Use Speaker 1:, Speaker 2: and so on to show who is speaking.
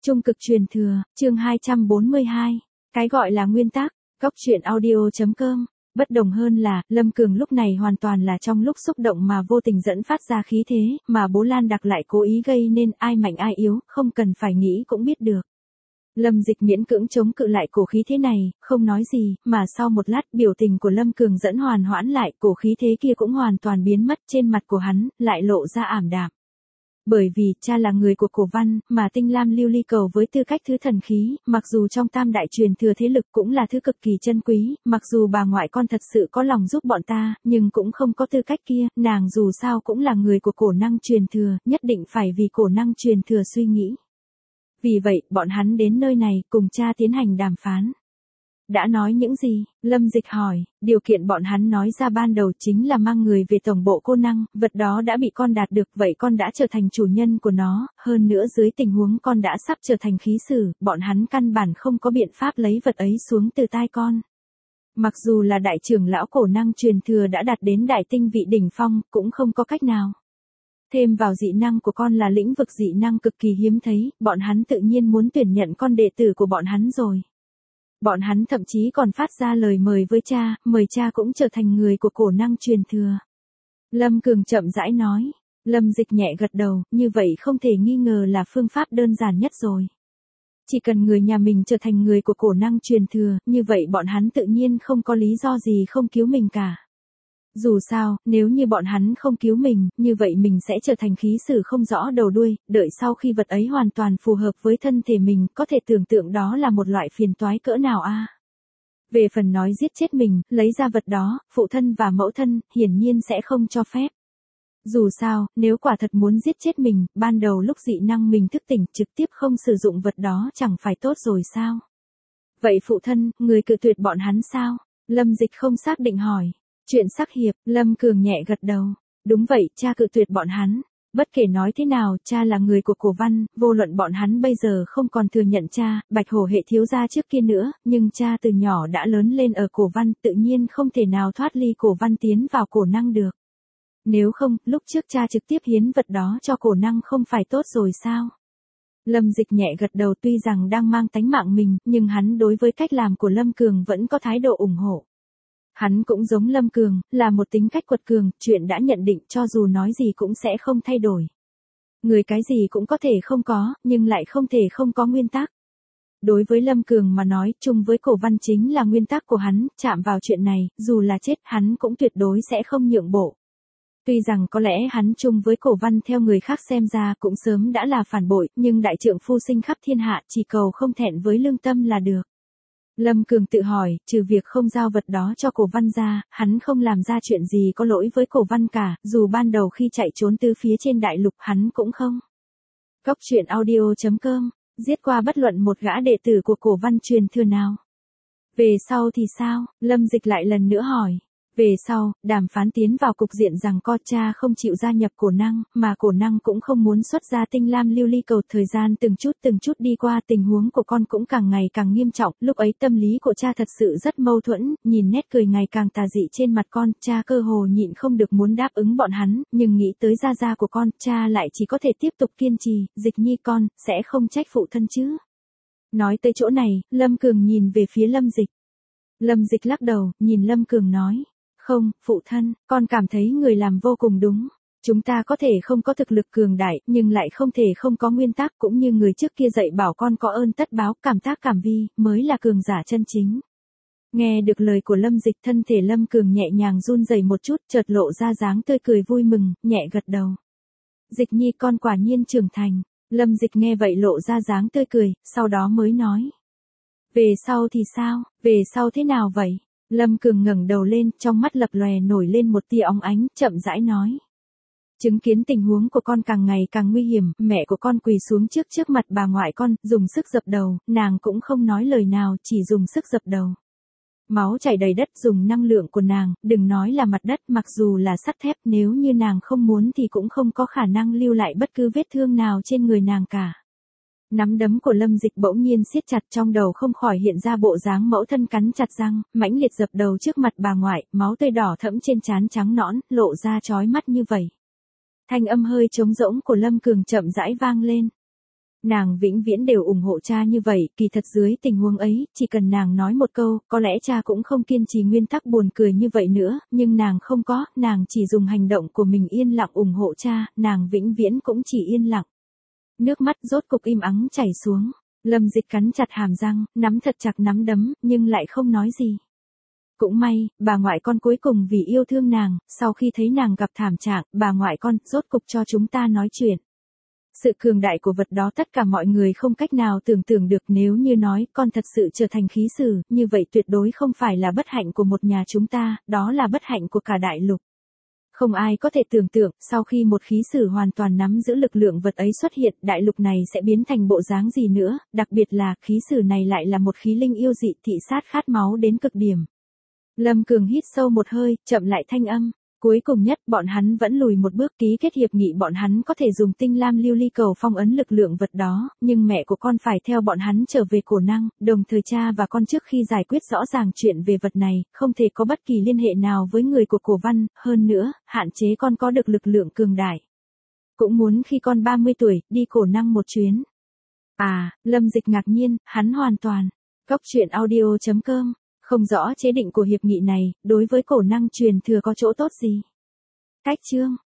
Speaker 1: Trung cực truyền thừa, chương 242. Cái gọi là nguyên tắc, góc truyện audio.com. Bất đồng hơn là, Lâm Cường lúc này hoàn toàn là trong lúc xúc động mà vô tình dẫn phát ra khí thế, mà bố Lan Đặc lại cố ý gây nên ai mạnh ai yếu, không cần phải nghĩ cũng biết được. Lâm Dịch miễn cưỡng chống cự lại cổ khí thế này, không nói gì, mà sau một lát biểu tình của Lâm Cường dẫn hoàn hoãn lại, cổ khí thế kia cũng hoàn toàn biến mất, trên mặt của hắn, lại lộ ra ảm đạm. Bởi vì, cha là người của cổ văn, mà tinh lam lưu ly cầu với tư cách thứ thần khí, mặc dù trong tam đại truyền thừa thế lực cũng là thứ cực kỳ chân quý, mặc dù bà ngoại con thật sự có lòng giúp bọn ta, nhưng cũng không có tư cách kia, nàng dù sao cũng là người của cổ năng truyền thừa, nhất định phải vì cổ năng truyền thừa suy nghĩ. Vì vậy, bọn hắn đến nơi này, cùng cha tiến hành đàm phán. Đã nói những gì? Lâm Dịch hỏi, điều kiện bọn hắn nói ra ban đầu chính là mang người về tổng bộ cô năng, vật đó đã bị con đạt được, vậy con đã trở thành chủ nhân của nó, hơn nữa dưới tình huống con đã sắp trở thành khí sử, bọn hắn căn bản không có biện pháp lấy vật ấy xuống từ tai con. Mặc dù là đại trưởng lão cổ năng truyền thừa đã đạt đến đại tinh vị đỉnh phong, cũng không có cách nào. Thêm vào dị năng của con là lĩnh vực dị năng cực kỳ hiếm thấy, bọn hắn tự nhiên muốn tuyển nhận con đệ tử của bọn hắn rồi. Bọn hắn thậm chí còn phát ra lời mời với cha, mời cha cũng trở thành người của cổ năng truyền thừa. Lâm Cường chậm rãi nói. Lâm Dịch nhẹ gật đầu, như vậy không thể nghi ngờ là phương pháp đơn giản nhất rồi. Chỉ cần người nhà mình trở thành người của cổ năng truyền thừa, như vậy bọn hắn tự nhiên không có lý do gì không cứu mình cả. Dù sao, nếu như bọn hắn không cứu mình, như vậy mình sẽ trở thành khí sử không rõ đầu đuôi, đợi sau khi vật ấy hoàn toàn phù hợp với thân thể mình, có thể tưởng tượng đó là một loại phiền toái cỡ nào a. Về phần nói giết chết mình, lấy ra vật đó, phụ thân và mẫu thân, hiển nhiên sẽ không cho phép. Dù sao, nếu quả thật muốn giết chết mình, ban đầu lúc dị năng mình thức tỉnh, trực tiếp không sử dụng vật đó chẳng phải tốt rồi sao? Vậy phụ thân, người cự tuyệt bọn hắn sao? Lâm Dịch không xác định hỏi. Chuyện sắc hiệp, Lâm Cường nhẹ gật đầu. Đúng vậy, cha cự tuyệt bọn hắn. Bất kể nói thế nào, cha là người của cổ văn, vô luận bọn hắn bây giờ không còn thừa nhận cha, Bạch Hổ hệ thiếu gia trước kia nữa, nhưng cha từ nhỏ đã lớn lên ở cổ văn, tự nhiên không thể nào thoát ly cổ văn tiến vào cổ năng được. Nếu không, lúc trước cha trực tiếp hiến vật đó cho cổ năng không phải tốt rồi sao? Lâm Dịch nhẹ gật đầu, tuy rằng đang mang tánh mạng mình, nhưng hắn đối với cách làm của Lâm Cường vẫn có thái độ ủng hộ. Hắn cũng giống Lâm Cường, là một tính cách quật cường, chuyện đã nhận định cho dù nói gì cũng sẽ không thay đổi. Người cái gì cũng có thể không có, nhưng lại không thể không có nguyên tắc. Đối với Lâm Cường mà nói, chung với cổ văn chính là nguyên tắc của hắn, chạm vào chuyện này, dù là chết, hắn cũng tuyệt đối sẽ không nhượng bộ. Tuy rằng có lẽ hắn chung với cổ văn theo người khác xem ra cũng sớm đã là phản bội, nhưng đại trượng phu sinh khắp thiên hạ, chỉ cầu không thẹn với lương tâm là được. Lâm Cường tự hỏi, trừ việc không giao vật đó cho cổ văn ra, hắn không làm ra chuyện gì có lỗi với cổ văn cả, dù ban đầu khi chạy trốn từ phía trên đại lục hắn cũng không. Góc truyện audio.com, giết qua bất luận một gã đệ tử của cổ văn truyền thừa nào. Về sau thì sao? Lâm Dịch lại lần nữa hỏi. Về sau, đàm phán tiến vào cục diện rằng co, cha không chịu gia nhập cổ năng, mà cổ năng cũng không muốn xuất ra tinh lam lưu ly cầu. Thời gian từng chút đi qua, tình huống của con cũng càng ngày càng nghiêm trọng, lúc ấy tâm lý của cha thật sự rất mâu thuẫn, nhìn nét cười ngày càng tà dị trên mặt con, cha cơ hồ nhịn không được muốn đáp ứng bọn hắn, nhưng nghĩ tới gia gia của con, cha lại chỉ có thể tiếp tục kiên trì. Dịch nhi con, sẽ không trách phụ thân chứ? Nói tới chỗ này, Lâm Cường nhìn về phía Lâm Dịch. Lâm Dịch lắc đầu, nhìn Lâm Cường nói. Không, phụ thân, con cảm thấy người làm vô cùng đúng. Chúng ta có thể không có thực lực cường đại, nhưng lại không thể không có nguyên tắc, cũng như người trước kia dạy bảo con có ơn tất báo, cảm tác cảm vi, mới là cường giả chân chính. Nghe được lời của Lâm Dịch, thân thể Lâm Cường nhẹ nhàng run rẩy một chút, chợt lộ ra dáng tươi cười vui mừng, nhẹ gật đầu. Dịch nhi con quả nhiên trưởng thành. Lâm Dịch nghe vậy lộ ra dáng tươi cười, sau đó mới nói. Về sau thì sao? Về sau thế nào vậy? Lâm Cường ngẩng đầu lên, trong mắt lập lòe nổi lên một tia óng ánh, chậm rãi nói. Chứng kiến tình huống của con càng ngày càng nguy hiểm, mẹ của con quỳ xuống trước mặt bà ngoại con, dùng sức dập đầu, nàng cũng không nói lời nào, chỉ dùng sức dập đầu. Máu chảy đầy đất, dùng năng lượng của nàng, đừng nói là mặt đất, mặc dù là sắt thép, nếu như nàng không muốn thì cũng không có khả năng lưu lại bất cứ vết thương nào trên người nàng cả. Nắm đấm của Lâm Dịch bỗng nhiên siết chặt, trong đầu không khỏi hiện ra bộ dáng mẫu thân cắn chặt răng, mãnh liệt dập đầu trước mặt bà ngoại, máu tươi đỏ thẫm trên trán trắng nõn, lộ ra chói mắt như vậy. Thanh âm hơi trống rỗng của Lâm Cường chậm rãi vang lên. Nàng vĩnh viễn đều ủng hộ cha như vậy, kỳ thật dưới tình huống ấy, chỉ cần nàng nói một câu, có lẽ cha cũng không kiên trì nguyên tắc buồn cười như vậy nữa, nhưng nàng không có, nàng chỉ dùng hành động của mình yên lặng ủng hộ cha, nàng vĩnh viễn cũng chỉ yên lặng. Nước mắt rốt cục im ắng chảy xuống, Lâm Dịch cắn chặt hàm răng, nắm thật chặt nắm đấm, nhưng lại không nói gì. Cũng may, bà ngoại con cuối cùng vì yêu thương nàng, sau khi thấy nàng gặp thảm trạng, bà ngoại con rốt cục cho chúng ta nói chuyện. Sự cường đại của vật đó tất cả mọi người không cách nào tưởng tượng được, nếu như nói con thật sự trở thành khí sử, như vậy tuyệt đối không phải là bất hạnh của một nhà chúng ta, đó là bất hạnh của cả đại lục. Không ai có thể tưởng tượng, sau khi một khí sử hoàn toàn nắm giữ lực lượng vật ấy xuất hiện, đại lục này sẽ biến thành bộ dáng gì nữa, đặc biệt là khí sử này lại là một khí linh yêu dị thị sát khát máu đến cực điểm. Lâm Cường hít sâu một hơi, chậm lại thanh âm. Cuối cùng nhất, bọn hắn vẫn lùi một bước, ký kết hiệp nghị bọn hắn có thể dùng tinh lam lưu ly cầu phong ấn lực lượng vật đó, nhưng mẹ của con phải theo bọn hắn trở về cổ năng, đồng thời cha và con trước khi giải quyết rõ ràng chuyện về vật này, không thể có bất kỳ liên hệ nào với người của cổ văn, hơn nữa, hạn chế con có được lực lượng cường đại. Cũng muốn khi con 30 tuổi, đi cổ năng một chuyến. À, Lâm Dịch ngạc nhiên, hắn hoàn toàn. Góc truyện audio.com không rõ chế định của hiệp nghị này, đối với cổ năng truyền thừa có chỗ tốt gì. Cách chương